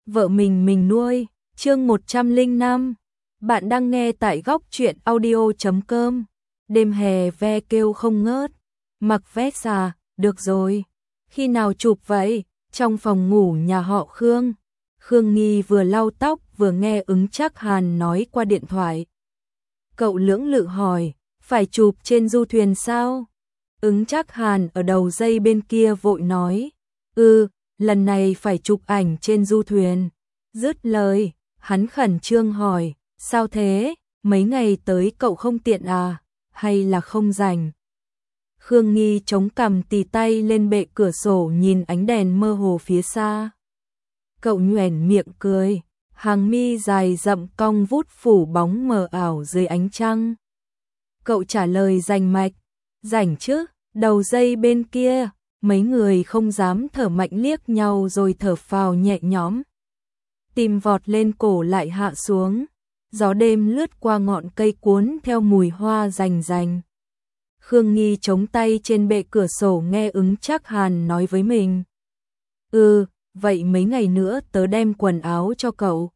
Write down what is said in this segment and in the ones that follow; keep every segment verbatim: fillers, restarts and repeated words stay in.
vợ mình mình nuôi, chương một trăm lẻ năm. Bạn đang nghe tại góc truyện audio chấm com. Đêm hè ve kêu không ngớt. Mặc vest à, được rồi. Khi nào chụp vậy? Trong phòng ngủ nhà họ Khương. Khương Nghi vừa lau tóc vừa nghe Ứng Trác Hàn nói qua điện thoại. Cậu lưỡng lự hỏi, phải chụp trên du thuyền sao? Ứng Trác Hàn ở đầu dây bên kia vội nói, ừ, lần này phải chụp ảnh trên du thuyền. Dứt lời, hắn khẩn trương hỏi, sao thế, mấy ngày tới cậu không tiện à, hay là không rảnh? Khương Nghi chống cằm tì tay lên bệ cửa sổ nhìn ánh đèn mơ hồ phía xa. Cậu nhoẻn miệng cười, hàng mi dài rậm cong vút phủ bóng mờ ảo dưới ánh trăng. Cậu trả lời rành mạch, rảnh chứ, đầu dây bên kia, mấy người không dám thở mạnh liếc nhau rồi thở phào nhẹ nhõm. Tim vọt lên cổ lại hạ xuống, gió đêm lướt qua ngọn cây cuốn theo mùi hoa rành rành. Khương Nghi chống tay trên bệ cửa sổ nghe Ứng Trác Hàn nói với mình. Ừ, vậy mấy ngày nữa tớ đem quần áo cho cậu.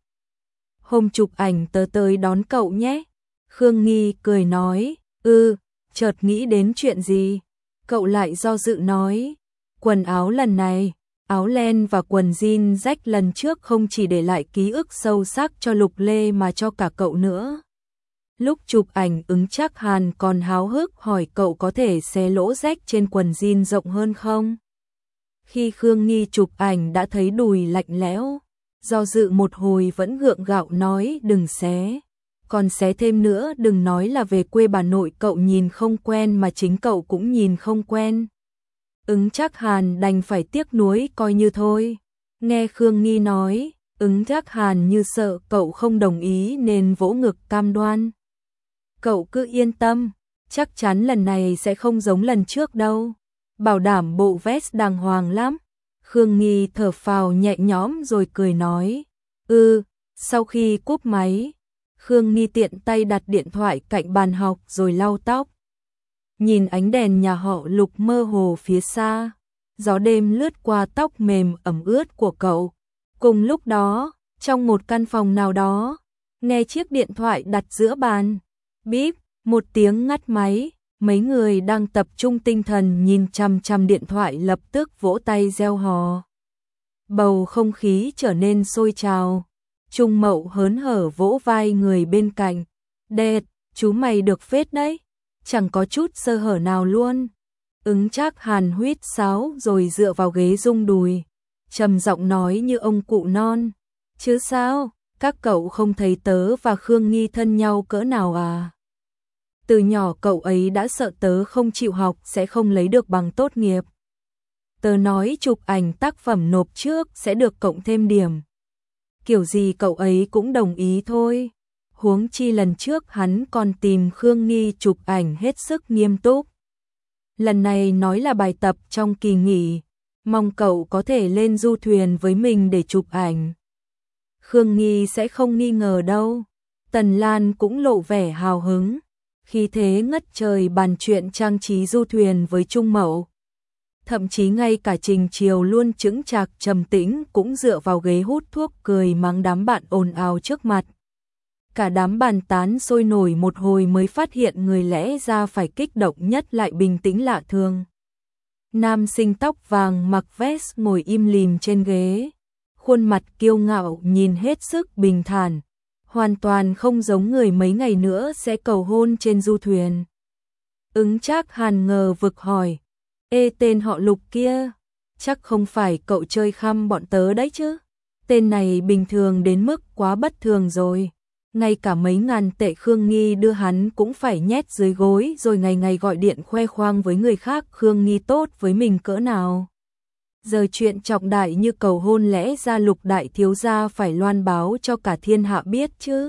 Hôm chụp ảnh tớ tới đón cậu nhé. Khương Nghi cười nói, ừ, chợt nghĩ đến chuyện gì. Cậu lại do dự nói, quần áo lần này, áo len và quần jean rách lần trước không chỉ để lại ký ức sâu sắc cho Lục Lê mà cho cả cậu nữa. Lúc chụp ảnh Ứng Trác Hàn còn háo hức hỏi cậu có thể xé lỗ rách trên quần jean rộng hơn không? Khi Khương Nghi chụp ảnh đã thấy đùi lạnh lẽo, do dự một hồi vẫn gượng gạo nói đừng xé. Còn xé thêm nữa đừng nói là về quê bà nội cậu nhìn không quen mà chính cậu cũng nhìn không quen. Ứng Trác Hàn đành phải tiếc nuối coi như thôi. Nghe Khương Nghi nói, Ứng Trác Hàn như sợ cậu không đồng ý nên vỗ ngực cam đoan. Cậu cứ yên tâm, chắc chắn lần này sẽ không giống lần trước đâu. Bảo đảm bộ vest đàng hoàng lắm. Khương Nghi thở phào nhẹ nhõm rồi cười nói. Ừ, sau khi cúp máy, Khương Nghi tiện tay đặt điện thoại cạnh bàn học rồi lau tóc. Nhìn ánh đèn nhà họ Lục mơ hồ phía xa, gió đêm lướt qua tóc mềm ẩm ướt của cậu. Cùng lúc đó, trong một căn phòng nào đó, nghe chiếc điện thoại đặt giữa bàn. Bíp, một tiếng ngắt máy, mấy người đang tập trung tinh thần nhìn chằm chằm điện thoại lập tức vỗ tay reo hò. Bầu không khí trở nên sôi trào. Trung Mậu hớn hở vỗ vai người bên cạnh. Đệt, chú mày được phết đấy, chẳng có chút sơ hở nào luôn. Ứng Trác Hàn huýt sáo rồi dựa vào ghế rung đùi, trầm giọng nói như ông cụ non. Chứ sao, các cậu không thấy tớ và Khương Nghi thân nhau cỡ nào à? Từ nhỏ cậu ấy đã sợ tớ không chịu học sẽ không lấy được bằng tốt nghiệp. Tớ nói chụp ảnh tác phẩm nộp trước sẽ được cộng thêm điểm. Kiểu gì cậu ấy cũng đồng ý thôi. Huống chi lần trước hắn còn tìm Khương Nghi chụp ảnh hết sức nghiêm túc. Lần này nói là bài tập trong kỳ nghỉ, mong cậu có thể lên du thuyền với mình để chụp ảnh. Khương Nghi sẽ không nghi ngờ đâu. Tần Lan cũng lộ vẻ hào hứng, khi thế ngất trời bàn chuyện trang trí du thuyền với Trung Mậu. Thậm chí ngay cả Trình Chiều luôn chững chạc trầm tĩnh cũng dựa vào ghế hút thuốc cười mắng đám bạn ồn ào trước mặt. Cả đám bàn tán sôi nổi một hồi mới phát hiện người lẽ ra phải kích động nhất lại bình tĩnh lạ thường. Nam sinh tóc vàng mặc vest ngồi im lìm trên ghế, khuôn mặt kiêu ngạo nhìn hết sức bình thản, hoàn toàn không giống người mấy ngày nữa sẽ cầu hôn trên du thuyền. Ứng Trác Hàn ngờ vực hỏi, ê tên họ Lục kia, chắc không phải cậu chơi khăm bọn tớ đấy chứ? Tên này bình thường đến mức quá bất thường rồi. Ngay cả mấy ngàn tệ Khương Nghi đưa hắn cũng phải nhét dưới gối rồi ngày ngày gọi điện khoe khoang với người khác Khương Nghi tốt với mình cỡ nào. Giờ chuyện trọng đại như cầu hôn lẽ ra Lục đại thiếu gia phải loan báo cho cả thiên hạ biết chứ.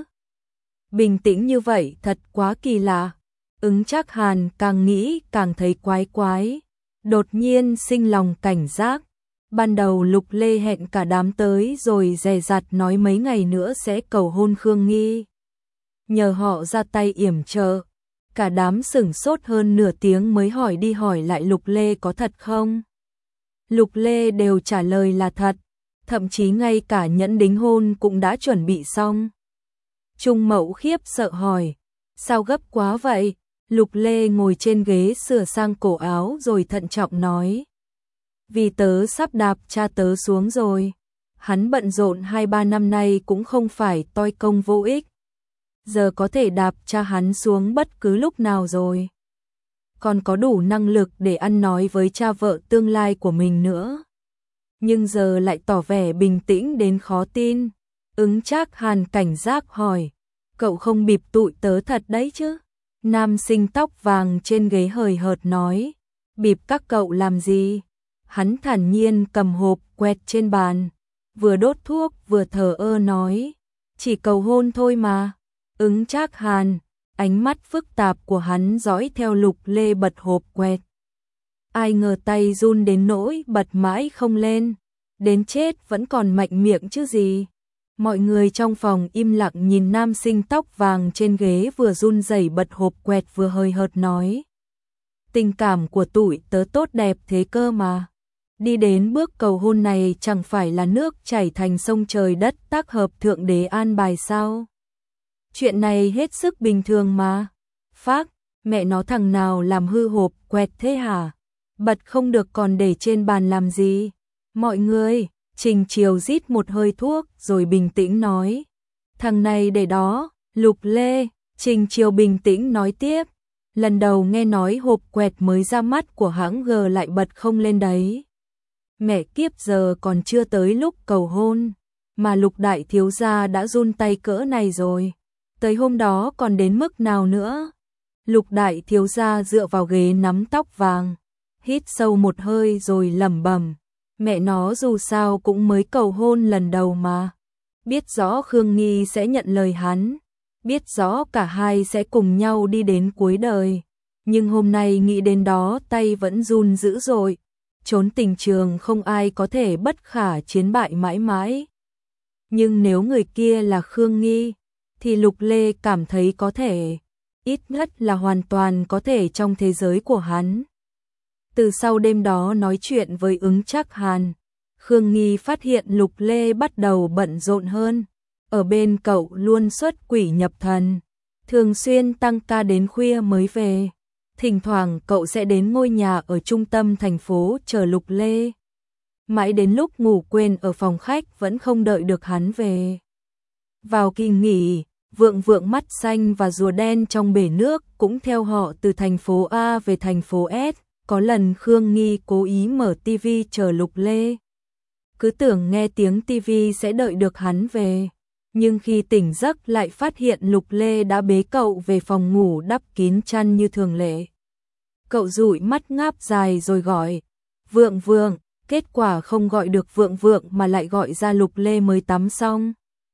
Bình tĩnh như vậy thật quá kỳ lạ. Ứng Trác Hàn càng nghĩ càng thấy quái quái. Đột nhiên sinh lòng cảnh giác. Ban đầu Lục Lê hẹn cả đám tới rồi dè dặt nói mấy ngày nữa sẽ cầu hôn Khương Nghi. Nhờ họ ra tay yểm trợ. Cả đám sửng sốt hơn nửa tiếng mới hỏi đi hỏi lại Lục Lê có thật không. Lục Lê đều trả lời là thật. thậm chí ngay cả nhẫn đính hôn cũng đã chuẩn bị xong. Trung Mậu khiếp sợ hỏi, sao gấp quá vậy? Lục Lê ngồi trên ghế sửa sang cổ áo rồi thận trọng nói. Vì tớ sắp đạp cha tớ xuống rồi. Hắn bận rộn hai ba năm nay cũng không phải toi công vô ích. Giờ có thể đạp cha hắn xuống bất cứ lúc nào rồi. Còn có đủ năng lực để ăn nói với cha vợ tương lai của mình nữa. Nhưng giờ lại tỏ vẻ bình tĩnh đến khó tin. Ứng Trác Hàn cảnh giác hỏi, cậu không bịp tụi tớ thật đấy chứ? Nam sinh tóc vàng trên ghế hời hợt nói, bịp các cậu làm gì? Hắn thản nhiên cầm hộp quẹt trên bàn, vừa đốt thuốc vừa thờ ơ nói, chỉ cầu hôn thôi mà. Ứng Trác Hàn, ánh mắt phức tạp của hắn dõi theo Lục Lê bật hộp quẹt. Ai ngờ tay run đến nỗi bật mãi không lên, đến chết vẫn còn mạnh miệng chứ gì. Mọi người trong phòng im lặng nhìn nam sinh tóc vàng trên ghế vừa run rẩy bật hộp quẹt vừa hơi hợt nói. Tình cảm của tụi tớ tốt đẹp thế cơ mà. Đi đến bước cầu hôn này chẳng phải là nước chảy thành sông trời đất tác hợp thượng đế an bài sao? Chuyện này hết sức bình thường mà. Phác, mẹ nó thằng nào làm hư hộp quẹt thế hả? Bật không được còn để trên bàn làm gì? Mọi người, Trình Chiều rít một hơi thuốc rồi bình tĩnh nói. Thằng này để đó, Lục Lê, Trình Chiều bình tĩnh nói tiếp. Lần đầu nghe nói hộp quẹt mới ra mắt của hãng G lại bật không lên đấy. Mẹ kiếp giờ còn chưa tới lúc cầu hôn, mà Lục đại thiếu gia đã run tay cỡ này rồi. Tới hôm đó còn đến mức nào nữa? Lục đại thiếu gia dựa vào ghế nắm tóc vàng, hít sâu một hơi rồi lẩm bẩm. Mẹ nó dù sao cũng mới cầu hôn lần đầu mà. Biết rõ Khương Nghi sẽ nhận lời hắn, biết rõ cả hai sẽ cùng nhau đi đến cuối đời. Nhưng hôm nay nghĩ đến đó tay vẫn run dữ dội. Trốn tình trường không ai có thể bất khả chiến bại mãi mãi. Nhưng nếu người kia là Khương Nghi, thì Lục Lê cảm thấy có thể, ít nhất là hoàn toàn có thể trong thế giới của hắn. Từ sau đêm đó nói chuyện với Ứng Trác Hàn, Khương Nghi phát hiện Lục Lê bắt đầu bận rộn hơn. Ở bên cậu luôn xuất quỷ nhập thần, thường xuyên tăng ca đến khuya mới về. Thỉnh thoảng cậu sẽ đến ngôi nhà ở trung tâm thành phố chờ Lục Lê. Mãi đến lúc ngủ quên ở phòng khách vẫn không đợi được hắn về. Vào kỳ nghỉ, Vượng Vượng mắt xanh và rùa đen trong bể nước cũng theo họ từ thành phố A về thành phố S. Có lần Khương Nghi cố ý mở tivi chờ Lục Lê. Cứ tưởng nghe tiếng tivi sẽ đợi được hắn về. Nhưng khi tỉnh giấc lại phát hiện Lục Lê đã bế cậu về phòng ngủ đắp kín chăn như thường lệ. Cậu dụi mắt ngáp dài rồi gọi, Vượng Vượng, kết quả không gọi được Vượng Vượng mà lại gọi ra Lục Lê mới tắm xong.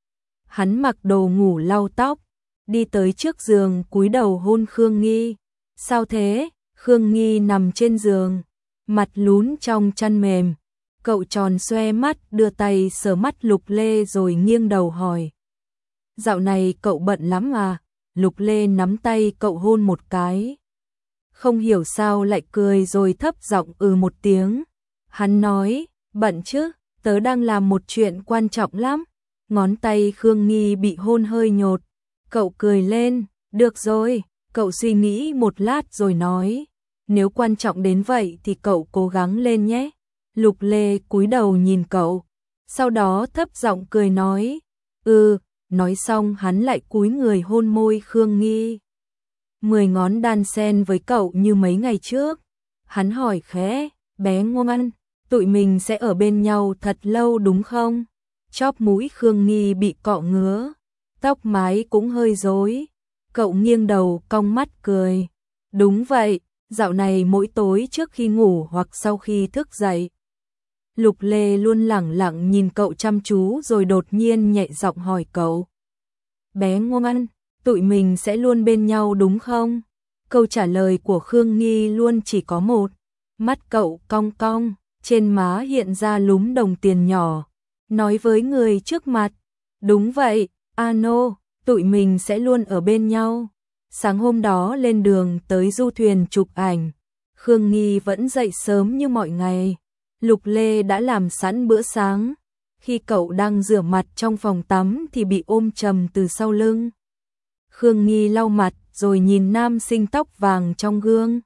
Hắn mặc đồ ngủ lau tóc, đi tới trước giường cúi đầu hôn Khương Nghi. Sao thế? Khương Nghi nằm trên giường, mặt lún trong chăn mềm. Cậu tròn xoe mắt đưa tay sờ mắt Lục Lê rồi nghiêng đầu hỏi. Dạo này cậu bận lắm à? Lục Lê nắm tay cậu hôn một cái. Không hiểu sao lại cười rồi thấp giọng ừ một tiếng. Hắn nói, bận chứ, tớ đang làm một chuyện quan trọng lắm. Ngón tay Khương Nghi bị hôn hơi nhột. Cậu cười lên, được rồi. Cậu suy nghĩ một lát rồi nói, nếu quan trọng đến vậy thì cậu cố gắng lên nhé. Lục Lê cúi đầu nhìn cậu, sau đó thấp giọng cười nói, ừ, nói xong hắn lại cúi người hôn môi Khương Nghi. Mười ngón đan sen với cậu như mấy ngày trước. Hắn hỏi khẽ, bé ngoan, tụi mình sẽ ở bên nhau thật lâu đúng không? Chóp mũi Khương Nghi bị cọ ngứa, tóc mái cũng hơi rối. Cậu nghiêng đầu cong mắt cười. Đúng vậy, dạo này mỗi tối trước khi ngủ hoặc sau khi thức dậy. Lục Lê luôn lẳng lặng nhìn cậu chăm chú rồi đột nhiên nhẹ giọng hỏi cậu. Bé ngoan, tụi mình sẽ luôn bên nhau đúng không? Câu trả lời của Khương Nghi luôn chỉ có một. Mắt cậu cong cong, trên má hiện ra lúm đồng tiền nhỏ. Nói với người trước mặt. Đúng vậy, ano. Tụi mình sẽ luôn ở bên nhau. Sáng hôm đó lên đường tới du thuyền chụp ảnh. Khương Nghi vẫn dậy sớm như mọi ngày. Lục Lê đã làm sẵn bữa sáng. Khi cậu đang rửa mặt trong phòng tắm thì bị ôm chầm từ sau lưng. Khương Nghi lau mặt rồi nhìn nam sinh tóc vàng trong gương.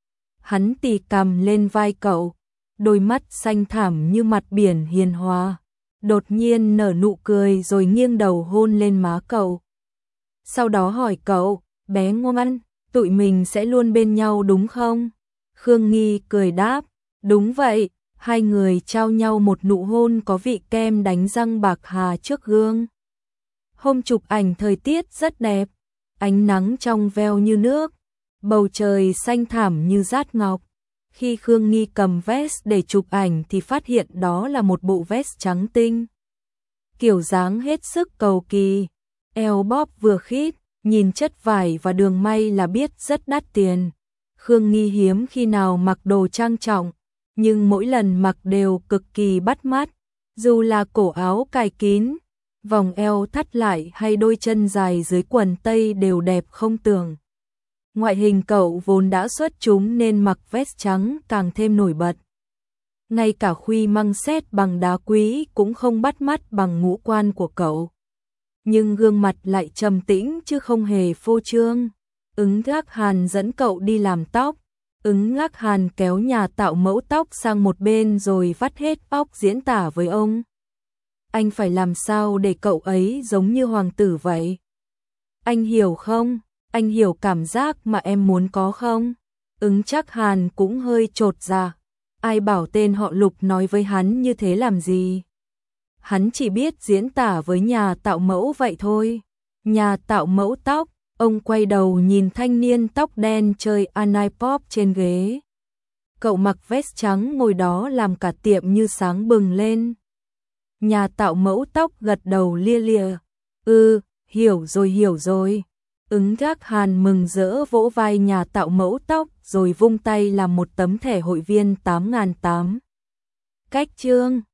Hắn tì cằm lên vai cậu, đôi mắt xanh thẳm như mặt biển hiền hòa. Đột nhiên nở nụ cười rồi nghiêng đầu hôn lên má cậu. Sau đó hỏi cậu, bé ngoan, tụi mình sẽ luôn bên nhau đúng không? Khương Nghi cười đáp, đúng vậy. Hai người trao nhau một nụ hôn có vị kem đánh răng bạc hà trước gương. Hôm chụp ảnh thời tiết rất đẹp, ánh nắng trong veo như nước, bầu trời xanh thẳm như dát ngọc. Khi Khương Nghi cầm vest để chụp ảnh thì phát hiện đó là một bộ vest trắng tinh. Kiểu dáng hết sức cầu kỳ, eo bóp vừa khít, nhìn chất vải và đường may là biết rất đắt tiền. Khương Nghi hiếm khi nào mặc đồ trang trọng, nhưng mỗi lần mặc đều cực kỳ bắt mắt, dù là cổ áo cài kín, vòng eo thắt lại hay đôi chân dài dưới quần tây đều đẹp không tưởng. Ngoại hình cậu vốn đã xuất chúng nên mặc vest trắng càng thêm nổi bật. Ngay cả khuy măng sét bằng đá quý cũng không bắt mắt bằng ngũ quan của cậu. Nhưng gương mặt lại trầm tĩnh chứ không hề phô trương. Ứng Ngác Hàn dẫn cậu đi làm tóc. Ứng Ngác Hàn kéo nhà tạo mẫu tóc sang một bên rồi vắt hết óc diễn tả với ông. Anh phải làm sao để cậu ấy giống như hoàng tử vậy? Anh hiểu không? Anh hiểu cảm giác mà em muốn có không? Ứng Trác Hàn cũng hơi chột dạ. Ai bảo tên họ Lục nói với hắn như thế làm gì? Hắn chỉ biết diễn tả với nhà tạo mẫu vậy thôi. Nhà tạo mẫu tóc, ông quay đầu nhìn thanh niên tóc đen chơi iPop trên ghế. Cậu mặc vest trắng ngồi đó làm cả tiệm như sáng bừng lên. Nhà tạo mẫu tóc gật đầu lia lịa. Ừ, hiểu rồi hiểu rồi. Ứng Ngác Hàn mừng rỡ vỗ vai nhà tạo mẫu tóc rồi vung tay làm một tấm thẻ hội viên tám nghìn tám. Cách chương